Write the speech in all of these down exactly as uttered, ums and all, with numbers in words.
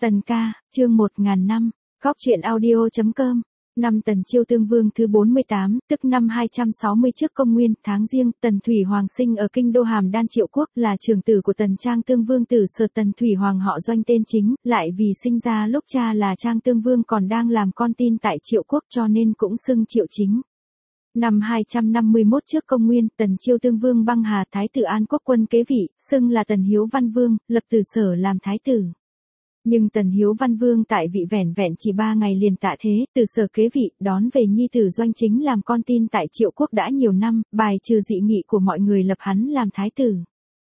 Tần ca, chương một nghìn năm, Góc truyện audio chấm com. Năm Tần Chiêu Tương Vương thứ bốn mươi tám, tức năm hai trăm sáu mươi trước công nguyên, tháng Giêng, Tần Thủy Hoàng sinh ở kinh đô Hàm Đan Triệu Quốc, là trưởng tử của Tần Trang Tương Vương tử Sở. Tần Thủy Hoàng họ Doanh tên chính, lại vì sinh ra lúc cha là Trang Tương Vương còn đang làm con tin tại Triệu Quốc cho nên cũng xưng Triệu Chính. Năm hai trăm năm mươi mốt trước công nguyên, Tần Chiêu Tương Vương băng hà, Thái tử An Quốc Quân kế vị, xưng là Tần Hiếu Văn Vương, lập Từ Sở làm thái tử. Nhưng Tần Hiếu Văn Vương tại vị vẻn vẹn chỉ ba ngày liền tạ thế, Từ Sở kế vị, đón về nhi tử Doanh Chính làm con tin tại Triệu Quốc đã nhiều năm, bài trừ dị nghị của mọi người lập hắn làm thái tử.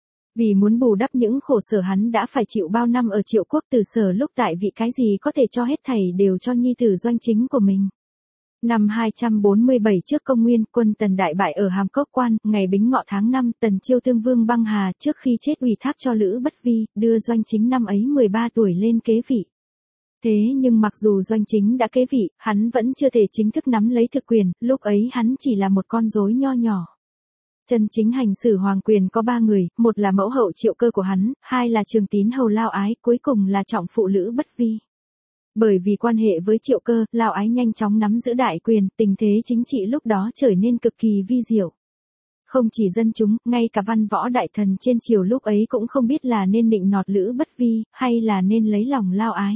Vì muốn bù đắp những khổ sở hắn đã phải chịu bao năm ở Triệu Quốc, Từ Sở lúc tại vị cái gì có thể cho hết thảy đều cho nhi tử Doanh Chính của mình. Năm hai trăm bốn mươi bảy trước công nguyên, quân Tần đại bại ở Hàm Cốc Quan, ngày Bính Ngọ tháng năm, Tần Chiêu Tương Vương băng hà, trước khi chết ủy thác cho Lữ Bất Vi, đưa Doanh Chính năm ấy mười ba tuổi lên kế vị. Thế nhưng mặc dù Doanh Chính đã kế vị, hắn vẫn chưa thể chính thức nắm lấy thực quyền, lúc ấy hắn chỉ là một con rối nho nhỏ. Chân chính hành xử hoàng quyền có ba người, một là mẫu hậu Triệu Cơ của hắn, hai là Trường Tín hầu Lao Ái, cuối cùng là trọng phụ Lữ Bất Vi. Bởi vì quan hệ với Triệu Cơ, Lao Ái nhanh chóng nắm giữ đại quyền, tình thế chính trị lúc đó trở nên cực kỳ vi diệu. Không chỉ dân chúng, ngay cả văn võ đại thần trên triều lúc ấy cũng không biết là nên nịnh nọt Lữ Bất Vi, hay là nên lấy lòng Lao Ái.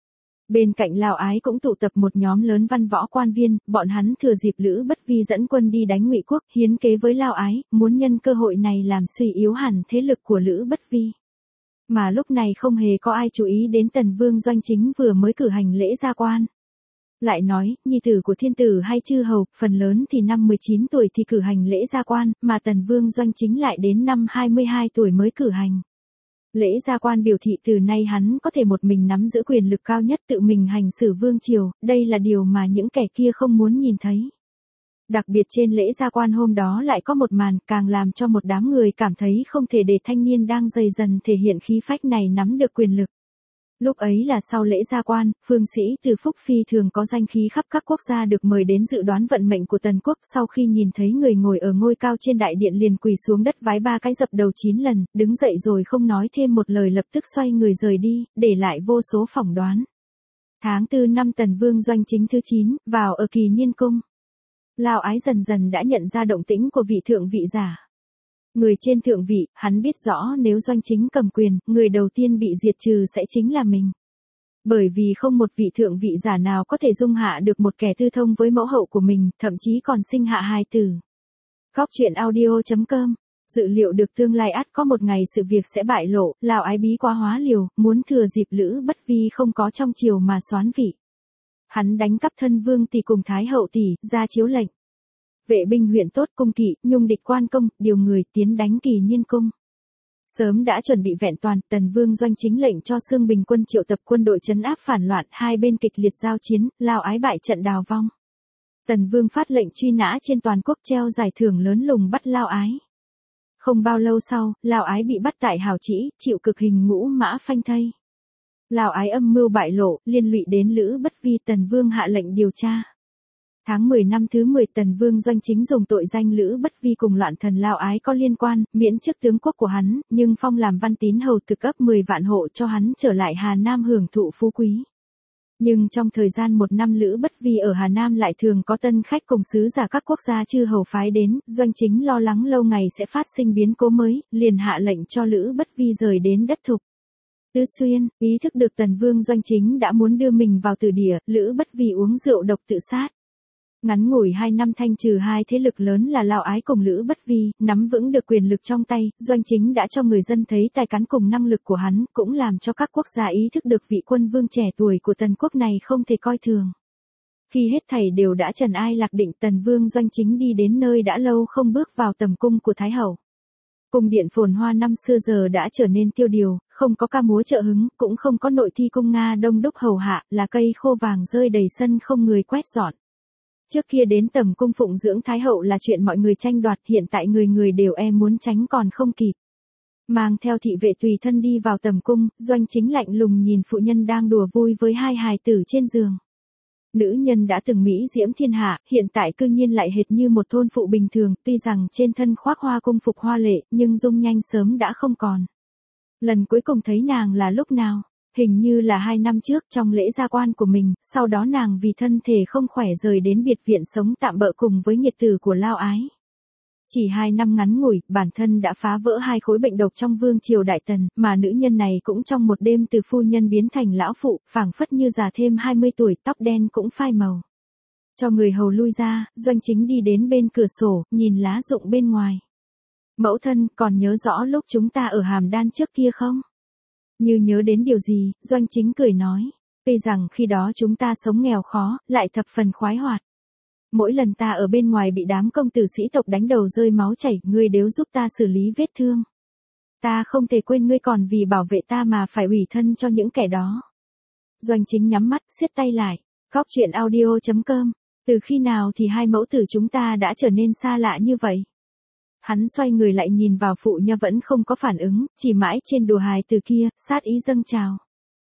Bên cạnh Lao Ái cũng tụ tập một nhóm lớn văn võ quan viên, bọn hắn thừa dịp Lữ Bất Vi dẫn quân đi đánh Ngụy Quốc, hiến kế với Lao Ái, muốn nhân cơ hội này làm suy yếu hẳn thế lực của Lữ Bất Vi. Mà lúc này không hề có ai chú ý đến Tần Vương Doanh Chính vừa mới cử hành lễ gia quan. Lại nói, nhi tử của thiên tử hay chư hầu, phần lớn thì năm mười chín tuổi thì cử hành lễ gia quan, mà Tần Vương Doanh Chính lại đến năm hai mươi hai tuổi mới cử hành. Lễ gia quan biểu thị từ nay hắn có thể một mình nắm giữ quyền lực cao nhất, tự mình hành xử vương triều, đây là điều mà những kẻ kia không muốn nhìn thấy. Đặc biệt trên lễ gia quan hôm đó lại có một màn càng làm cho một đám người cảm thấy không thể để thanh niên đang dày dần thể hiện khí phách này nắm được quyền lực. Lúc ấy là sau lễ gia quan, phương sĩ từ Phúc phi thường có danh khí khắp các quốc gia được mời đến dự đoán vận mệnh của Tần Quốc, sau khi nhìn thấy người ngồi ở ngôi cao trên đại điện liền quỳ xuống đất vái ba cái dập đầu chín lần, đứng dậy rồi không nói thêm một lời lập tức xoay người rời đi, để lại vô số phỏng đoán. Tháng tư năm Tần Vương Doanh Chính thứ chín, vào ở Kỳ Niên Cung. Lao Ái dần dần đã nhận ra động tĩnh của vị thượng vị giả. Người trên thượng vị, hắn biết rõ nếu Doanh Chính cầm quyền, người đầu tiên bị diệt trừ sẽ chính là mình. Bởi vì không một vị thượng vị giả nào có thể dung hạ được một kẻ tư thông với mẫu hậu của mình, thậm chí còn sinh hạ hài tử. Góc truyện audio chấm com. Dự liệu được tương lai ắt có một ngày sự việc sẽ bại lộ, Lao Ái bí quá hóa liều, muốn thừa dịp Lữ Bất Vi không có trong triều mà soán vị. Hắn đánh cắp thân vương tỷ cùng thái hậu tỷ, ra chiếu lệnh. Vệ binh huyện tốt cung kỵ, nhung địch quan công, điều người tiến đánh Kỳ Niên Cung. Sớm đã chuẩn bị vẹn toàn, Tần Vương Doanh Chính lệnh cho Xương Bình quân triệu tập quân đội trấn áp phản loạn, hai bên kịch liệt giao chiến, Lao Ái bại trận đào vong. Tần Vương phát lệnh truy nã trên toàn quốc, treo giải thưởng lớn lùng bắt Lao Ái. Không bao lâu sau, Lao Ái bị bắt tại Hào Trĩ, chịu cực hình ngũ mã phanh thây. Lao Ái âm mưu bại lộ, liên lụy đến Lữ Bất Vi, Tần Vương hạ lệnh điều tra. Tháng mười năm thứ mười, Tần Vương Doanh Chính dùng tội danh Lữ Bất Vi cùng loạn thần Lao Ái có liên quan, miễn chức tướng quốc của hắn, nhưng phong làm văn tín hầu, thực cấp mười vạn hộ cho hắn trở lại Hà Nam hưởng thụ phú quý. Nhưng trong thời gian một năm Lữ Bất Vi ở Hà Nam lại thường có tân khách cùng sứ giả các quốc gia chư hầu phái đến, Doanh Chính lo lắng lâu ngày sẽ phát sinh biến cố mới, liền hạ lệnh cho Lữ Bất Vi rời đến đất Thục. Tứ Xuyên, ý thức được Tần Vương Doanh Chính đã muốn đưa mình vào tử địa, Lữ Bất Vi uống rượu độc tự sát. Ngắn ngủi hai năm thanh trừ hai thế lực lớn là Lao Ái cùng Lữ Bất Vi, nắm vững được quyền lực trong tay, Doanh Chính đã cho người dân thấy tài cán cùng năng lực của hắn, cũng làm cho các quốc gia ý thức được vị quân vương trẻ tuổi của Tần Quốc này không thể coi thường. Khi hết thảy đều đã trần ai lạc định, Tần Vương Doanh Chính đi đến nơi đã lâu không bước vào tầm cung của Thái Hậu. Cung điện phồn hoa năm xưa giờ đã trở nên tiêu điều, không có ca múa trợ hứng, cũng không có nội thi cung Nga đông đúc hầu hạ, là cây khô vàng rơi đầy sân không người quét dọn. Trước kia đến tầm cung phụng dưỡng Thái Hậu là chuyện mọi người tranh đoạt, hiện tại người người đều e muốn tránh còn không kịp. Mang theo thị vệ tùy thân đi vào tầm cung, Doanh Chính lạnh lùng nhìn phụ nhân đang đùa vui với hai hài tử trên giường. Nữ nhân đã từng mỹ diễm thiên hạ, hiện tại cư nhiên lại hệt như một thôn phụ bình thường, tuy rằng trên thân khoác hoa cung phục hoa lệ, nhưng dung nhanh sớm đã không còn. Lần cuối cùng thấy nàng là lúc nào? Hình như là hai năm trước trong lễ gia quan của mình, sau đó nàng vì thân thể không khỏe rời đến biệt viện sống tạm bợ cùng với nghiệt tử của Lao Ái. Chỉ hai năm ngắn ngủi, bản thân đã phá vỡ hai khối bệnh độc trong vương triều Đại Tần, mà nữ nhân này cũng trong một đêm từ phu nhân biến thành lão phụ, phảng phất như già thêm hai mươi tuổi, tóc đen cũng phai màu. Cho người hầu lui ra, Doanh Chính đi đến bên cửa sổ, nhìn lá rụng bên ngoài. Mẫu thân, còn nhớ rõ lúc chúng ta ở Hàm Đan trước kia không? Như nhớ đến điều gì, Doanh Chính cười nói. Tuy rằng khi đó chúng ta sống nghèo khó, lại thập phần khoái hoạt. Mỗi lần ta ở bên ngoài bị đám công tử sĩ tộc đánh đầu rơi máu chảy, ngươi đều giúp ta xử lý vết thương. Ta không thể quên ngươi còn vì bảo vệ ta mà phải ủy thân cho những kẻ đó. Doanh Chính nhắm mắt, siết tay lại. Góc truyện audio chấm com. Từ khi nào thì hai mẫu tử chúng ta đã trở nên xa lạ như vậy? Hắn xoay người lại nhìn vào phụ nha vẫn không có phản ứng, chỉ mãi trên đùa hài từ kia, sát ý dâng trào.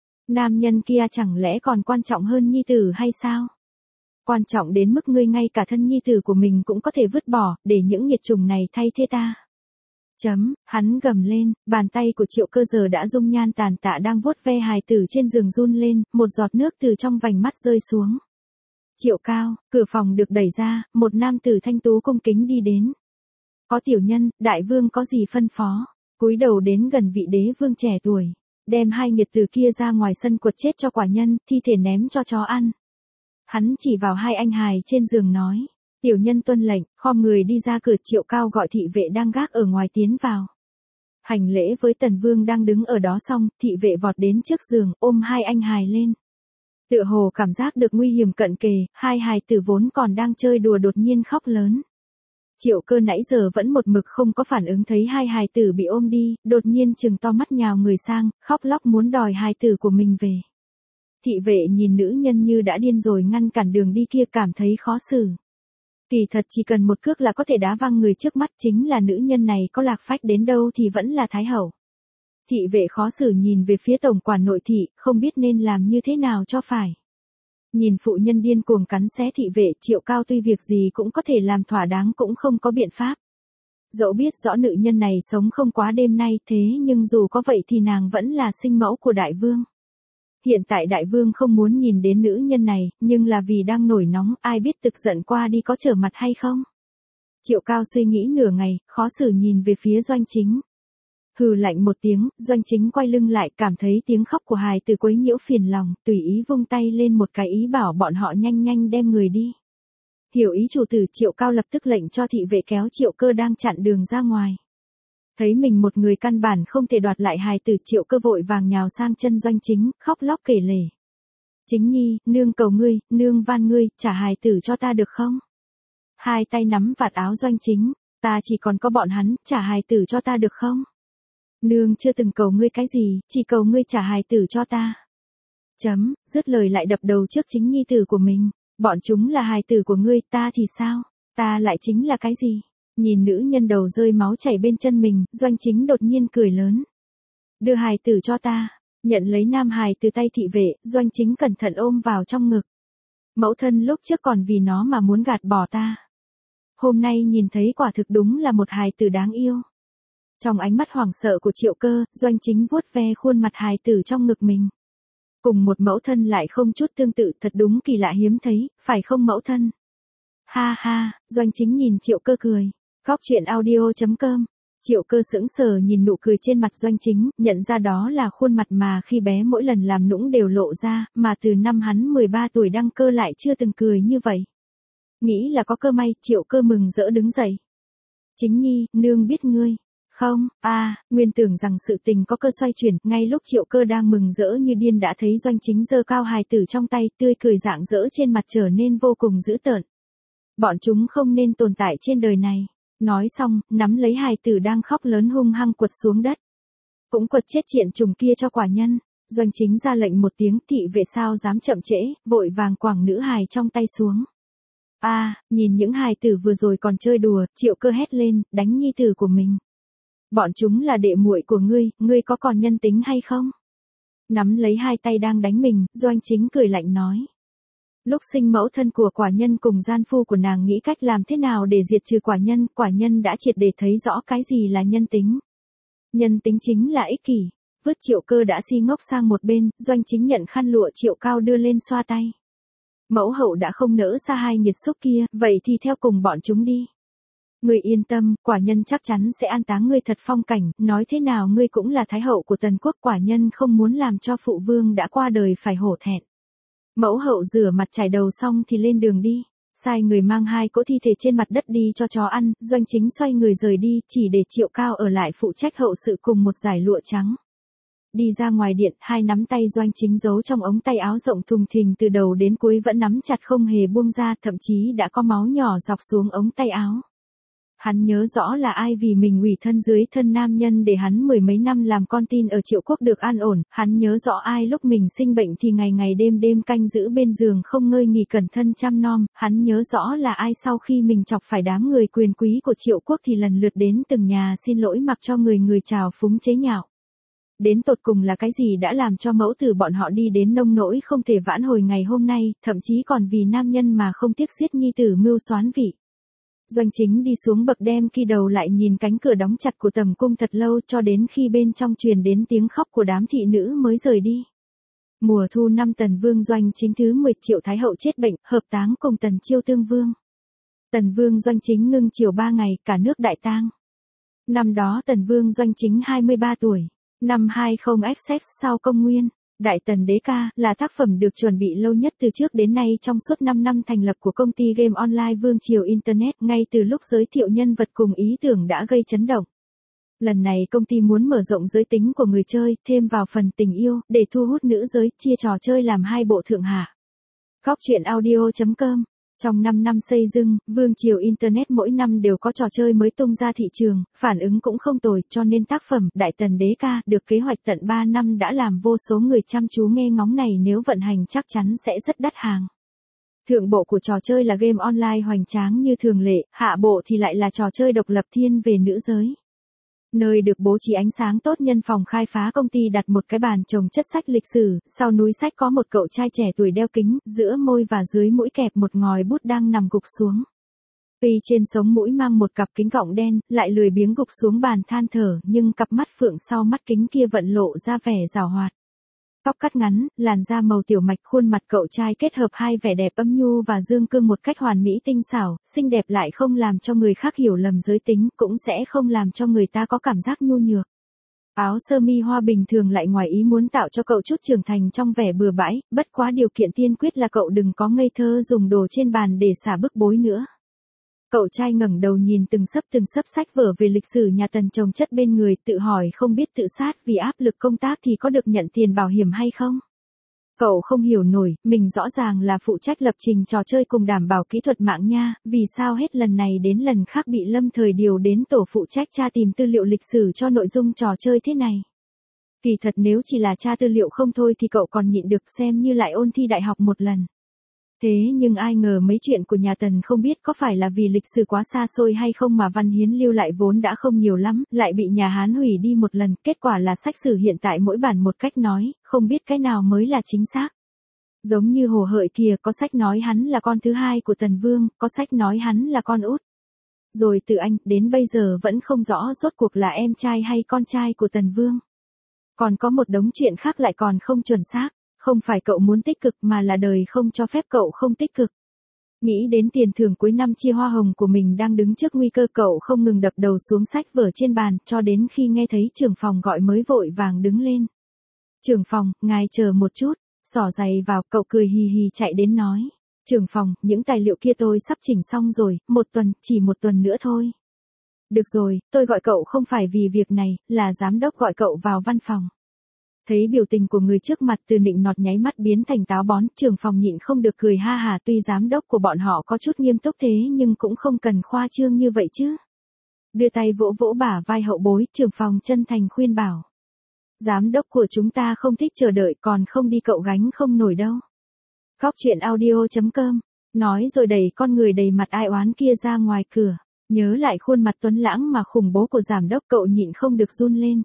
Nam nhân kia chẳng lẽ còn quan trọng hơn nhi tử hay sao? Quan trọng đến mức ngươi ngay cả thân nhi tử của mình cũng có thể vứt bỏ, để những nghiệt chủng này thay thế ta. Chấm, hắn gầm lên, bàn tay của Triệu Cơ giờ đã dung nhan tàn tạ đang vuốt ve hài tử trên giường run lên, một giọt nước từ trong vành mắt rơi xuống. Triệu Cao, cửa phòng được đẩy ra, một nam tử thanh tú cung kính đi đến. Có tiểu nhân, đại vương có gì phân phó? Cúi đầu đến gần vị đế vương trẻ tuổi, đem hai nghiệt tử kia ra ngoài sân quật chết cho quả nhân, thi thể ném cho chó ăn. Hắn chỉ vào hai anh hài trên giường nói, tiểu nhân tuân lệnh, khom người đi ra cửa. Triệu Cao gọi thị vệ đang gác ở ngoài tiến vào. Hành lễ với Tần Vương đang đứng ở đó xong, thị vệ vọt đến trước giường, ôm hai anh hài lên. Tựa hồ cảm giác được nguy hiểm cận kề, hai hài tử vốn còn đang chơi đùa đột nhiên khóc lớn. Triệu Cơ nãy giờ vẫn một mực không có phản ứng thấy hai hài tử bị ôm đi, đột nhiên trừng to mắt nhào người sang, khóc lóc muốn đòi hài tử của mình về. Thị vệ nhìn nữ nhân như đã điên rồi ngăn cản đường đi kia cảm thấy khó xử. Kỳ thật chỉ cần một cước là có thể đá văng người trước mắt, chính là nữ nhân này có lạc phách đến đâu thì vẫn là thái hậu. Thị vệ khó xử nhìn về phía tổng quản nội thị, không biết nên làm như thế nào cho phải. Nhìn phụ nhân điên cuồng cắn xé thị vệ, Triệu Cao tuy việc gì cũng có thể làm thỏa đáng cũng không có biện pháp. Dẫu biết rõ nữ nhân này sống không quá đêm nay, thế nhưng dù có vậy thì nàng vẫn là sinh mẫu của đại vương. Hiện tại đại vương không muốn nhìn đến nữ nhân này, nhưng là vì đang nổi nóng, ai biết thực giận qua đi có trở mặt hay không. Triệu Cao suy nghĩ nửa ngày, khó xử nhìn về phía Doanh Chính. Hừ lạnh một tiếng, Doanh Chính quay lưng lại, cảm thấy tiếng khóc của hài tử quấy nhiễu phiền lòng, tùy ý vung tay lên một cái ý bảo bọn họ nhanh nhanh đem người đi. Hiểu ý chủ tử, Triệu Cao lập tức lệnh cho thị vệ kéo Triệu Cơ đang chặn đường ra ngoài. Thấy mình một người căn bản không thể đoạt lại hài tử, Triệu Cơ vội vàng nhào sang chân Doanh Chính, khóc lóc kể lể. Chính nhi, nương cầu ngươi, nương van ngươi, trả hài tử cho ta được không? Hai tay nắm vạt áo Doanh Chính, ta chỉ còn có bọn hắn, trả hài tử cho ta được không? Nương chưa từng cầu ngươi cái gì, chỉ cầu ngươi trả hài tử cho ta. Chấm, dứt lời lại đập đầu trước chính nhi tử của mình. Bọn chúng là hài tử của ngươi, ta thì sao? Ta lại chính là cái gì? Nhìn nữ nhân đầu rơi máu chảy bên chân mình, Doanh Chính đột nhiên cười lớn. Đưa hài tử cho ta. Nhận lấy nam hài từ tay thị vệ, Doanh Chính cẩn thận ôm vào trong ngực. Mẫu thân lúc trước còn vì nó mà muốn gạt bỏ ta. Hôm nay nhìn thấy quả thực đúng là một hài tử đáng yêu. Trong ánh mắt hoảng sợ của Triệu Cơ, Doanh Chính vuốt ve khuôn mặt hài tử trong ngực mình. Cùng một mẫu thân lại không chút tương tự, thật đúng kỳ lạ hiếm thấy, phải không mẫu thân? Ha ha, Doanh Chính nhìn Triệu Cơ cười. Góc truyện audio chấm com. Triệu Cơ sững sờ nhìn nụ cười trên mặt Doanh Chính, nhận ra đó là khuôn mặt mà khi bé mỗi lần làm nũng đều lộ ra, mà từ năm hắn mười ba tuổi đăng cơ lại chưa từng cười như vậy. Nghĩ là có cơ may, Triệu Cơ mừng rỡ đứng dậy. Chính nhi, nương biết ngươi. Không, a, à, nguyên tưởng rằng sự tình có cơ xoay chuyển, ngay lúc Triệu Cơ đang mừng rỡ như điên đã thấy Doanh Chính giơ cao hài tử trong tay, tươi cười rạng rỡ trên mặt trở nên vô cùng dữ tợn. Bọn chúng không nên tồn tại trên đời này. Nói xong, nắm lấy hài tử đang khóc lớn hung hăng quật xuống đất. Cũng quật chết triện trùng kia cho quả nhân. Doanh Chính ra lệnh một tiếng, thị vệ sao dám chậm trễ, vội vàng quẳng nữ hài trong tay xuống. A, à, nhìn những hài tử vừa rồi còn chơi đùa, Triệu Cơ hét lên, đánh nhi tử của mình. Bọn chúng là đệ muội của ngươi, ngươi có còn nhân tính hay không? Nắm lấy hai tay đang đánh mình, Doanh Chính cười lạnh nói. Lúc sinh mẫu thân của quả nhân cùng gian phu của nàng nghĩ cách làm thế nào để diệt trừ quả nhân, quả nhân đã triệt để thấy rõ cái gì là nhân tính. Nhân tính chính là ích kỷ, vứt Triệu Cơ đã si ngốc sang một bên, Doanh Chính nhận khăn lụa Triệu Cao đưa lên xoa tay. Mẫu hậu đã không nỡ xa hai nghiệt xúc kia, vậy thì theo cùng bọn chúng đi. Ngươi yên tâm, quả nhân chắc chắn sẽ an táng ngươi thật phong cảnh, nói thế nào ngươi cũng là thái hậu của Tần quốc, quả nhân không muốn làm cho phụ vương đã qua đời phải hổ thẹn. Mẫu hậu rửa mặt chải đầu xong thì lên đường đi, sai người mang hai cỗ thi thể trên mặt đất đi cho chó ăn, Doanh Chính xoay người rời đi, chỉ để Triệu Cao ở lại phụ trách hậu sự cùng một dải lụa trắng. Đi ra ngoài điện, hai nắm tay Doanh Chính giấu trong ống tay áo rộng thùng thình từ đầu đến cuối vẫn nắm chặt không hề buông ra, thậm chí đã có máu nhỏ dọc xuống ống tay áo. Hắn nhớ rõ là ai vì mình ủy thân dưới thân nam nhân để hắn mười mấy năm làm con tin ở Triệu Quốc được an ổn, hắn nhớ rõ ai lúc mình sinh bệnh thì ngày ngày đêm đêm canh giữ bên giường không ngơi nghỉ cẩn thân chăm nom, hắn nhớ rõ là ai sau khi mình chọc phải đám người quyền quý của Triệu Quốc thì lần lượt đến từng nhà xin lỗi mặc cho người người trào phúng chế nhạo. Đến tột cùng là cái gì đã làm cho mẫu tử bọn họ đi đến nông nỗi không thể vãn hồi ngày hôm nay, thậm chí còn vì nam nhân mà không tiếc giết nhi tử mưu soán vị. Doanh Chính đi xuống bậc đem khi đầu lại nhìn cánh cửa đóng chặt của tầm cung thật lâu cho đến khi bên trong truyền đến tiếng khóc của đám thị nữ mới rời đi. Mùa thu năm Tần Vương Doanh Chính thứ mười Triệu Thái Hậu chết bệnh, hợp táng cùng Tần Chiêu Tương Vương. Tần Vương Doanh Chính ngưng chiều ba ngày, cả nước đại tang. Năm đó Tần Vương Doanh Chính hai mươi ba tuổi. Năm hai không ép ích sau công nguyên. Đại Tần Đế Ca là tác phẩm được chuẩn bị lâu nhất từ trước đến nay trong suốt năm năm thành lập của công ty game online Vương Triều Internet, ngay từ lúc giới thiệu nhân vật cùng ý tưởng đã gây chấn động. Lần này công ty muốn mở rộng giới tính của người chơi, thêm vào phần tình yêu, để thu hút nữ giới, chia trò chơi làm hai bộ thượng hạ. Góc truyện audio chấm com. Trong năm năm xây dựng, Vương Triều Internet mỗi năm đều có trò chơi mới tung ra thị trường, phản ứng cũng không tồi, cho nên tác phẩm Đại Tần Đế Ca được kế hoạch tận ba năm đã làm vô số người chăm chú nghe ngóng, này nếu vận hành chắc chắn sẽ rất đắt hàng. Thượng bộ của trò chơi là game online hoành tráng như thường lệ, hạ bộ thì lại là trò chơi độc lập thiên về nữ giới. Nơi được bố trí ánh sáng tốt, nhân phòng khai phá công ty đặt một cái bàn trồng chất sách lịch sử, sau núi sách có một cậu trai trẻ tuổi đeo kính, giữa môi và dưới mũi kẹp một ngòi bút đang nằm gục xuống. Tuy trên sống mũi mang một cặp kính gọng đen, lại lười biếng gục xuống bàn than thở, nhưng cặp mắt phượng sau mắt kính kia vận lộ ra vẻ giàu hoạt. Tóc cắt ngắn, làn da màu tiểu mạch, khuôn mặt cậu trai kết hợp hai vẻ đẹp âm nhu và dương cương một cách hoàn mỹ tinh xảo, xinh đẹp lại không làm cho người khác hiểu lầm giới tính, cũng sẽ không làm cho người ta có cảm giác nhu nhược. Áo sơ mi hoa bình thường lại ngoài ý muốn tạo cho cậu chút trưởng thành trong vẻ bừa bãi, bất quá điều kiện tiên quyết là cậu đừng có ngây thơ dùng đồ trên bàn để xả bức bối nữa. Cậu trai ngẩng đầu nhìn từng sấp từng sấp sách vở về lịch sử nhà Tần chồng chất bên người, tự hỏi không biết tự sát vì áp lực công tác thì có được nhận tiền bảo hiểm hay không. Cậu không hiểu nổi, mình rõ ràng là phụ trách lập trình trò chơi cùng đảm bảo kỹ thuật mạng nha, vì sao hết lần này đến lần khác bị Lâm Thời điều đến tổ phụ trách tra tìm tư liệu lịch sử cho nội dung trò chơi thế này. Kỳ thật nếu chỉ là tra tư liệu không thôi thì cậu còn nhịn được, xem như lại ôn thi đại học một lần. Thế nhưng ai ngờ mấy chuyện của nhà Tần không biết có phải là vì lịch sử quá xa xôi hay không mà văn hiến lưu lại vốn đã không nhiều lắm, lại bị nhà Hán hủy đi một lần, kết quả là sách sử hiện tại mỗi bản một cách nói, không biết cái nào mới là chính xác. Giống như Hồ Hợi kìa, có sách nói hắn là con thứ hai của Tần Vương, có sách nói hắn là con út. Rồi từ Anh, đến bây giờ vẫn không rõ rốt cuộc là em trai hay con trai của Tần Vương. Còn có một đống chuyện khác lại còn không chuẩn xác. Không phải cậu muốn tích cực mà là đời không cho phép cậu không tích cực. Nghĩ đến tiền thưởng cuối năm chia hoa hồng của mình đang đứng trước nguy cơ, cậu không ngừng đập đầu xuống sách vở trên bàn, cho đến khi nghe thấy trưởng phòng gọi mới vội vàng đứng lên. Trưởng phòng, ngài chờ một chút, xỏ giày vào, cậu cười hì hì chạy đến nói. Trưởng phòng, những tài liệu kia tôi sắp chỉnh xong rồi, một tuần, chỉ một tuần nữa thôi. Được rồi, tôi gọi cậu không phải vì việc này, là giám đốc gọi cậu vào văn phòng. Thấy biểu tình của người trước mặt từ nịnh nọt nháy mắt biến thành táo bón, trưởng phòng nhịn không được cười ha hà, tuy giám đốc của bọn họ có chút nghiêm túc thế nhưng cũng không cần khoa trương như vậy chứ. Đưa tay vỗ vỗ bả vai hậu bối, trưởng phòng chân thành khuyên bảo. Giám đốc của chúng ta không thích chờ đợi, còn không đi cậu gánh không nổi đâu. Góc truyện audio chấm com, nói rồi đẩy con người đầy mặt ai oán kia ra ngoài cửa. Nhớ lại khuôn mặt tuấn lãng mà khủng bố của giám đốc, cậu nhịn không được run lên.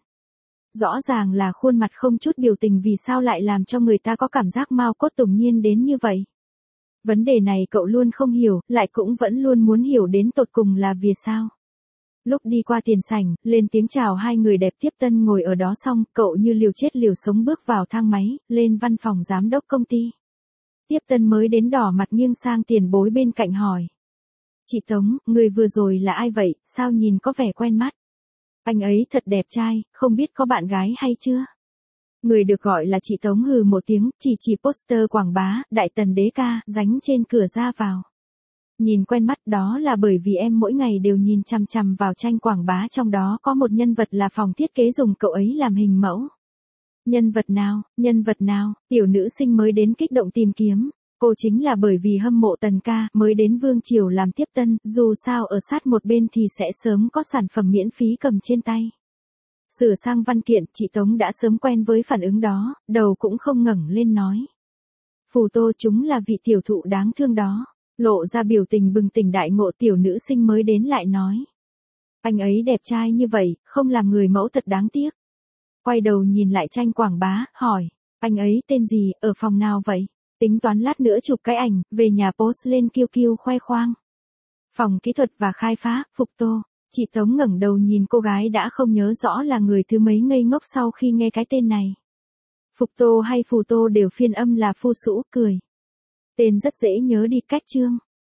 Rõ ràng là khuôn mặt không chút biểu tình, vì sao lại làm cho người ta có cảm giác mao cốt tủng nhiên đến như vậy. Vấn đề này cậu luôn không hiểu, lại cũng vẫn luôn muốn hiểu đến tột cùng là vì sao. Lúc đi qua tiền sảnh, lên tiếng chào hai người đẹp tiếp tân ngồi ở đó xong, cậu như liều chết liều sống bước vào thang máy, lên văn phòng giám đốc công ty. Tiếp tân mới đến đỏ mặt nghiêng sang tiền bối bên cạnh hỏi. Chị Tống, người vừa rồi là ai vậy, sao nhìn có vẻ quen mắt? Anh ấy thật đẹp trai, không biết có bạn gái hay chưa? Người được gọi là chị Tống hừ một tiếng, chỉ chỉ poster quảng bá, Đại Tần Đế Ca, dánh trên cửa ra vào. Nhìn quen mắt đó là bởi vì em mỗi ngày đều nhìn chằm chằm vào tranh quảng bá, trong đó có một nhân vật là phòng thiết kế dùng cậu ấy làm hình mẫu. Nhân vật nào, nhân vật nào, tiểu nữ sinh mới đến kích động tìm kiếm. Cô chính là bởi vì hâm mộ Tần ca mới đến Vương Triều làm tiếp tân, dù sao ở sát một bên thì sẽ sớm có sản phẩm miễn phí cầm trên tay. Sửa sang văn kiện, chị Tống đã sớm quen với phản ứng đó, đầu cũng không ngẩng lên nói. Phù Tô, chúng là vị tiểu thụ đáng thương đó. Lộ ra biểu tình bừng tỉnh đại ngộ, tiểu nữ sinh mới đến lại nói. Anh ấy đẹp trai như vậy, không làm người mẫu thật đáng tiếc. Quay đầu nhìn lại tranh quảng bá, hỏi. Anh ấy tên gì, ở phòng nào vậy? Tính toán lát nữa chụp cái ảnh, về nhà post lên kiu kiu khoe khoang. Phòng kỹ thuật và khai phá, Phục Tô. Chị Tống ngẩng đầu nhìn cô gái đã không nhớ rõ là người thứ mấy ngây ngốc sau khi nghe cái tên này. Phục Tô hay Phù Tô đều phiên âm là Phu Sũ, cười. Tên rất dễ nhớ đi, cách chương.